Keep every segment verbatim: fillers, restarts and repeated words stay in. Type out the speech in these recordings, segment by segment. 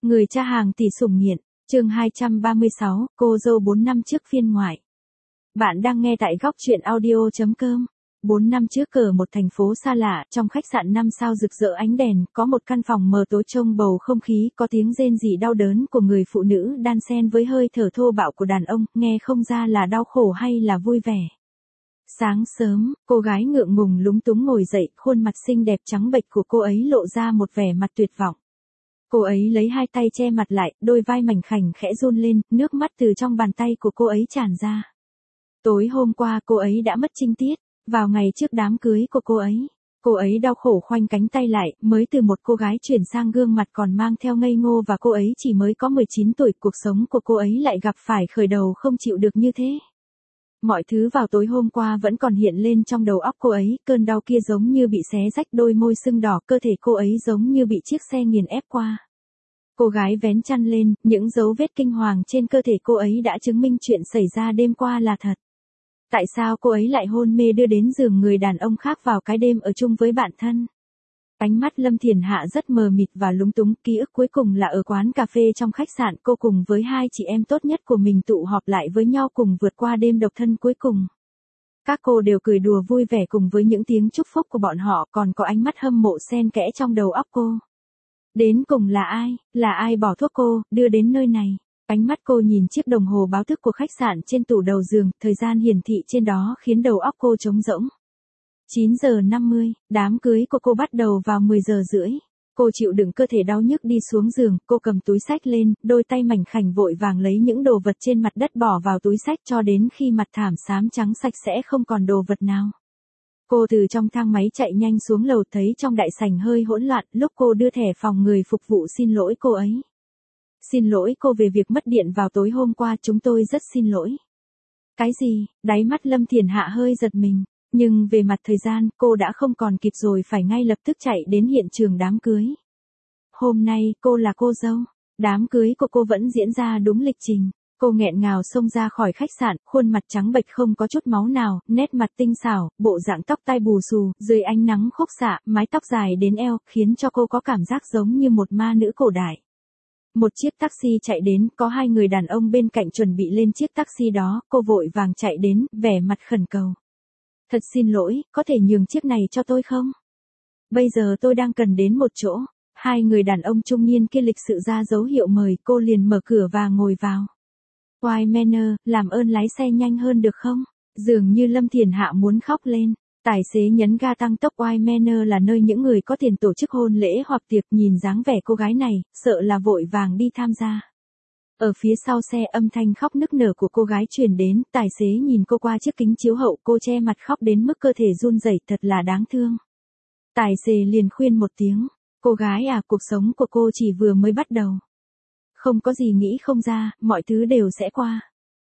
Người cha hàng tỷ sủng nghiện, chương hai trăm ba mươi sáu, cô dâu bốn năm trước phiên ngoại. Bạn đang nghe tại góc truyện audio.com. bốn năm trước ở một thành phố xa lạ, trong khách sạn năm sao rực rỡ ánh đèn, có một căn phòng mờ tối trông bầu không khí, có tiếng rên rỉ đau đớn của người phụ nữ đan xen với hơi thở thô bạo của đàn ông, nghe không ra là đau khổ hay là vui vẻ. Sáng sớm, cô gái ngượng ngùng lúng túng ngồi dậy, khuôn mặt xinh đẹp trắng bệch của cô ấy lộ ra một vẻ mặt tuyệt vọng. Cô ấy lấy hai tay che mặt lại, đôi vai mảnh khảnh khẽ run lên, nước mắt từ trong bàn tay của cô ấy tràn ra. Tối hôm qua cô ấy đã mất trinh tiết, vào ngày trước đám cưới của cô ấy. Cô ấy đau khổ khoanh cánh tay lại, mới từ một cô gái chuyển sang gương mặt còn mang theo ngây ngô và cô ấy chỉ mới có mười chín tuổi, cuộc sống của cô ấy lại gặp phải khởi đầu không chịu được như thế. Mọi thứ vào tối hôm qua vẫn còn hiện lên trong đầu óc cô ấy, cơn đau kia giống như bị xé rách, đôi môi sưng đỏ, cơ thể cô ấy giống như bị chiếc xe nghiền ép qua. Cô gái vén chăn lên, những dấu vết kinh hoàng trên cơ thể cô ấy đã chứng minh chuyện xảy ra đêm qua là thật. Tại sao cô ấy lại hôn mê đưa đến giường người đàn ông khác vào cái đêm ở chung với bạn thân? Ánh mắt Lâm Thiền Hạ rất mờ mịt và lúng túng, ký ức cuối cùng là ở quán cà phê trong khách sạn, cô cùng với hai chị em tốt nhất của mình tụ họp lại với nhau cùng vượt qua đêm độc thân cuối cùng. Các cô đều cười đùa vui vẻ cùng với những tiếng chúc phúc của bọn họ, còn có ánh mắt hâm mộ xen kẽ trong đầu óc cô. Đến cùng là ai, là ai bỏ thuốc cô, đưa đến nơi này? Ánh mắt cô nhìn chiếc đồng hồ báo thức của khách sạn trên tủ đầu giường, thời gian hiển thị trên đó khiến đầu óc cô trống rỗng. chín giờ năm mươi, đám cưới của cô bắt đầu vào mười giờ rưỡi. Cô chịu đựng cơ thể đau nhức đi xuống giường, cô cầm túi xách lên, đôi tay mảnh khảnh vội vàng lấy những đồ vật trên mặt đất bỏ vào túi xách cho đến khi mặt thảm xám trắng sạch sẽ không còn đồ vật nào. Cô từ trong thang máy chạy nhanh xuống lầu, thấy trong đại sảnh hơi hỗn loạn, lúc cô đưa thẻ phòng người phục vụ xin lỗi cô ấy. Xin lỗi cô về việc mất điện vào tối hôm qua, chúng tôi rất xin lỗi. Cái gì? Đáy mắt Lâm Thiền Hạ hơi giật mình. Nhưng về mặt thời gian, cô đã không còn kịp rồi, phải ngay lập tức chạy đến hiện trường đám cưới. Hôm nay, cô là cô dâu. Đám cưới của cô vẫn diễn ra đúng lịch trình. Cô nghẹn ngào xông ra khỏi khách sạn, khuôn mặt trắng bệch không có chút máu nào, nét mặt tinh xảo, bộ dạng tóc tai bù xù, dưới ánh nắng khúc xạ, mái tóc dài đến eo, khiến cho cô có cảm giác giống như một ma nữ cổ đại. Một chiếc taxi chạy đến, có hai người đàn ông bên cạnh chuẩn bị lên chiếc taxi đó, cô vội vàng chạy đến, vẻ mặt khẩn cầu. Thật xin lỗi, có thể nhường chiếc này cho tôi không? Bây giờ tôi đang cần đến một chỗ. Hai người đàn ông trung niên kia lịch sự ra dấu hiệu mời, cô liền mở cửa và ngồi vào. White Manor, làm ơn lái xe nhanh hơn được không? Dường như Lâm Thiền Hạ muốn khóc lên. Tài xế nhấn ga tăng tốc. White Manor là nơi những người có tiền tổ chức hôn lễ hoặc tiệc, nhìn dáng vẻ cô gái này, sợ là vội vàng đi tham gia. Ở phía sau xe, âm thanh khóc nức nở của cô gái truyền đến, tài xế nhìn cô qua chiếc kính chiếu hậu, cô che mặt khóc đến mức cơ thể run rẩy, thật là đáng thương. Tài xế liền khuyên một tiếng, cô gái à, cuộc sống của cô chỉ vừa mới bắt đầu. Không có gì nghĩ không ra, mọi thứ đều sẽ qua.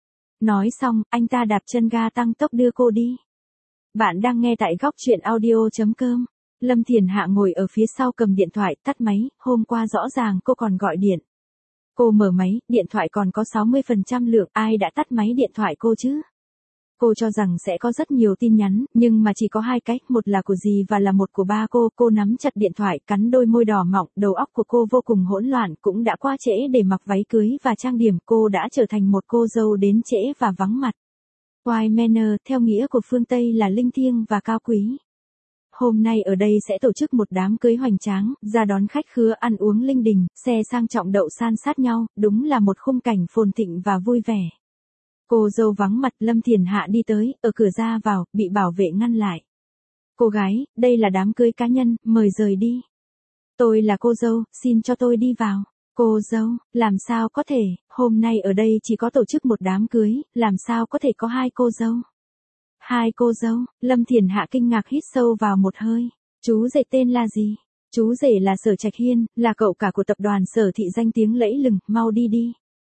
Nói xong, anh ta đạp chân ga tăng tốc đưa cô đi. Bạn đang nghe tại góc truyện audio.com. Lâm Thiền Hạ ngồi ở phía sau cầm điện thoại, tắt máy, hôm qua rõ ràng cô còn gọi điện. Cô mở máy, điện thoại còn có sáu mươi phần trăm lượng, ai đã tắt máy điện thoại cô chứ? Cô cho rằng sẽ có rất nhiều tin nhắn, nhưng mà chỉ có hai cách, một là của dì và là một của ba cô. Cô nắm chặt điện thoại, cắn đôi môi đỏ mọng, đầu óc của cô vô cùng hỗn loạn, cũng đã quá trễ để mặc váy cưới và trang điểm, cô đã trở thành một cô dâu đến trễ và vắng mặt. White Manor, theo nghĩa của phương Tây là linh thiêng và cao quý. Hôm nay ở đây sẽ tổ chức một đám cưới hoành tráng, ra đón khách khứa, ăn uống linh đình, xe sang trọng đậu san sát nhau, đúng là một khung cảnh phồn thịnh và vui vẻ. Cô dâu vắng mặt, Lâm Thiền Hạ đi tới, ở cửa ra vào, bị bảo vệ ngăn lại. Cô gái, đây là đám cưới cá nhân, mời rời đi. Tôi là cô dâu, xin cho tôi đi vào. Cô dâu, làm sao có thể, hôm nay ở đây chỉ có tổ chức một đám cưới, làm sao có thể có hai cô dâu? Hai cô dâu, Lâm Thiền Hạ kinh ngạc hít sâu vào một hơi. Chú rể tên là gì? Chú rể là Sở Trạch Hiên, là cậu cả của tập đoàn Sở Thị danh tiếng lẫy lừng, mau đi đi.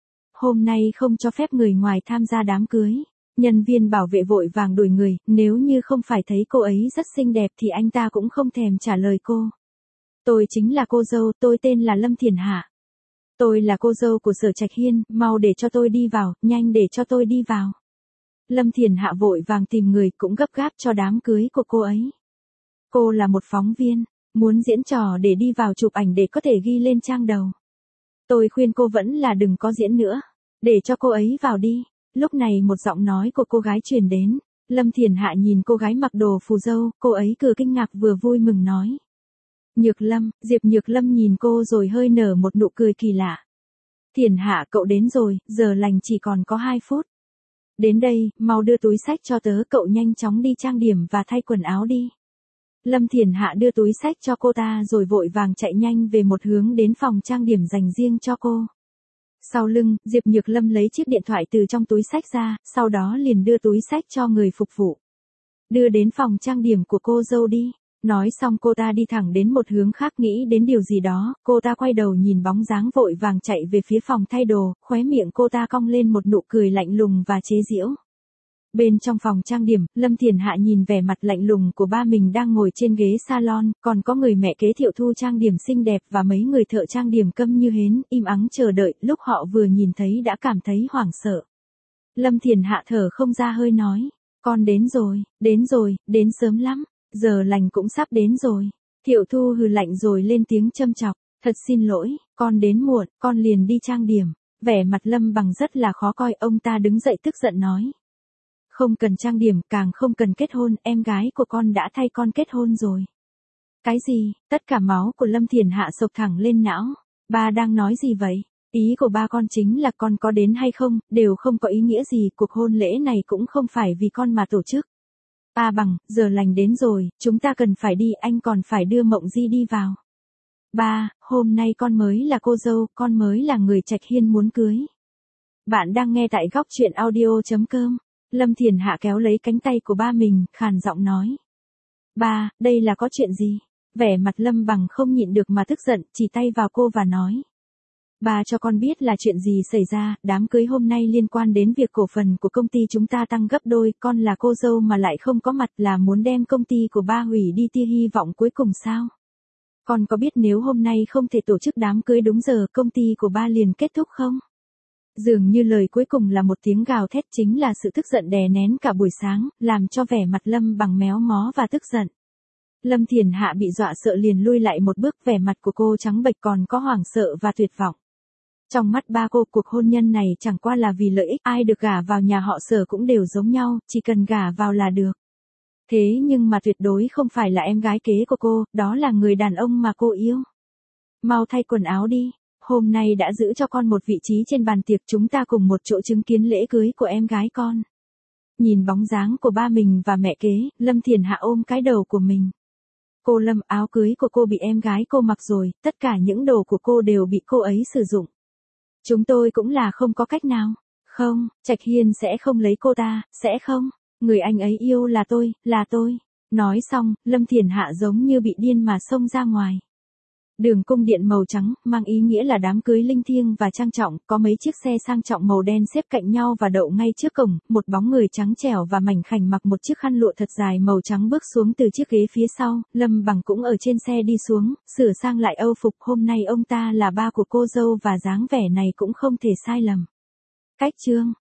Hôm nay không cho phép người ngoài tham gia đám cưới. Nhân viên bảo vệ vội vàng đuổi người, nếu như không phải thấy cô ấy rất xinh đẹp thì anh ta cũng không thèm trả lời cô. Tôi chính là cô dâu, tôi tên là Lâm Thiền Hạ. Tôi là cô dâu của Sở Trạch Hiên, mau để cho tôi đi vào, nhanh để cho tôi đi vào. Lâm Thiền Hạ vội vàng tìm người, cũng gấp gáp cho đám cưới của cô ấy. Cô là một phóng viên, muốn diễn trò để đi vào chụp ảnh để có thể ghi lên trang đầu. Tôi khuyên cô vẫn là đừng có diễn nữa. Để cho cô ấy vào đi. Lúc này một giọng nói của cô gái truyền đến. Lâm Thiển Hạ nhìn cô gái mặc đồ phù dâu, cô ấy vừa kinh ngạc vừa vui mừng nói. Nhược Lâm, Diệp Nhược Lâm nhìn cô rồi hơi nở một nụ cười kỳ lạ. Thiển Hạ cậu đến rồi, giờ lành chỉ còn có hai phút. Đến đây, mau đưa túi xách cho tớ, cậu nhanh chóng đi trang điểm và thay quần áo đi. Lâm Thiển Hạ đưa túi xách cho cô ta rồi vội vàng chạy nhanh về một hướng đến phòng trang điểm dành riêng cho cô. Sau lưng, Diệp Nhược Lâm lấy chiếc điện thoại từ trong túi xách ra, sau đó liền đưa túi xách cho người phục vụ. Đưa đến phòng trang điểm của cô dâu đi. Nói xong cô ta đi thẳng đến một hướng khác, nghĩ đến điều gì đó, cô ta quay đầu nhìn bóng dáng vội vàng chạy về phía phòng thay đồ, khóe miệng cô ta cong lên một nụ cười lạnh lùng và chế giễu. Bên trong phòng trang điểm, Lâm Thiển Hạ nhìn vẻ mặt lạnh lùng của ba mình đang ngồi trên ghế salon, còn có người mẹ kế Thiệu Thu trang điểm xinh đẹp và mấy người thợ trang điểm câm như hến, im ắng chờ đợi, lúc họ vừa nhìn thấy đã cảm thấy hoảng sợ. Lâm Thiển Hạ thở không ra hơi nói, con đến rồi, đến rồi, đến sớm lắm, giờ lành cũng sắp đến rồi. Thiệu Thu hừ lạnh rồi lên tiếng châm chọc, thật xin lỗi, con đến muộn, con liền đi trang điểm. Vẻ mặt Lâm Bằng rất là khó coi, ông ta đứng dậy tức giận nói. Không cần trang điểm, càng không cần kết hôn, em gái của con đã thay con kết hôn rồi. Cái gì? Tất cả máu của Lâm Thiển Hạ sộc thẳng lên não. Ba đang nói gì vậy? Ý của ba con chính là con có đến hay không, đều không có ý nghĩa gì, cuộc hôn lễ này cũng không phải vì con mà tổ chức. A Bằng, giờ lành đến rồi, chúng ta cần phải đi, anh còn phải đưa Mộng Di đi vào. Ba, hôm nay con mới là cô dâu, con mới là người Trạch Hiên muốn cưới. Bạn đang nghe tại góc truyện audio chấm com. Lâm Thiển Hạ kéo lấy cánh tay của ba mình, khàn giọng nói. Ba, đây là có chuyện gì? Vẻ mặt Lâm Bằng không nhịn được mà tức giận, chỉ tay vào cô và nói. Ba cho con biết là chuyện gì xảy ra, đám cưới hôm nay liên quan đến việc cổ phần của công ty chúng ta tăng gấp đôi, con là cô dâu mà lại không có mặt, là muốn đem công ty của ba hủy đi tia hy vọng cuối cùng sao? Con có biết nếu hôm nay không thể tổ chức đám cưới đúng giờ, công ty của ba liền kết thúc không? Dường như lời cuối cùng là một tiếng gào thét, chính là sự tức giận đè nén cả buổi sáng, làm cho vẻ mặt Lâm Bằng méo mó và tức giận. Lâm Thiển Hạ bị dọa sợ liền lui lại một bước, vẻ mặt của cô trắng bệch còn có hoảng sợ và tuyệt vọng. Trong mắt ba cô, cuộc hôn nhân này chẳng qua là vì lợi ích, ai được gả vào nhà họ Sở cũng đều giống nhau, chỉ cần gả vào là được. Thế nhưng mà tuyệt đối không phải là em gái kế của cô, đó là người đàn ông mà cô yêu. Mau thay quần áo đi, hôm nay đã giữ cho con một vị trí trên bàn tiệc, chúng ta cùng một chỗ chứng kiến lễ cưới của em gái con. Nhìn bóng dáng của ba mình và mẹ kế, Lâm Thiển Hạ ôm cái đầu của mình. Cô Lâm, áo cưới của cô bị em gái cô mặc rồi, tất cả những đồ của cô đều bị cô ấy sử dụng. Chúng tôi cũng là không có cách nào. Không, Trạch Hiên sẽ không lấy cô ta, sẽ không. Người anh ấy yêu là tôi, là tôi. Nói xong, Lâm Thiển Hạ giống như bị điên mà xông ra ngoài. Đường cung điện màu trắng, mang ý nghĩa là đám cưới linh thiêng và trang trọng, có mấy chiếc xe sang trọng màu đen xếp cạnh nhau và đậu ngay trước cổng, một bóng người trắng trẻo và mảnh khảnh mặc một chiếc khăn lụa thật dài màu trắng bước xuống từ chiếc ghế phía sau, Lâm Bằng cũng ở trên xe đi xuống, sửa sang lại âu phục, hôm nay ông ta là ba của cô dâu và dáng vẻ này cũng không thể sai lầm. Cách chương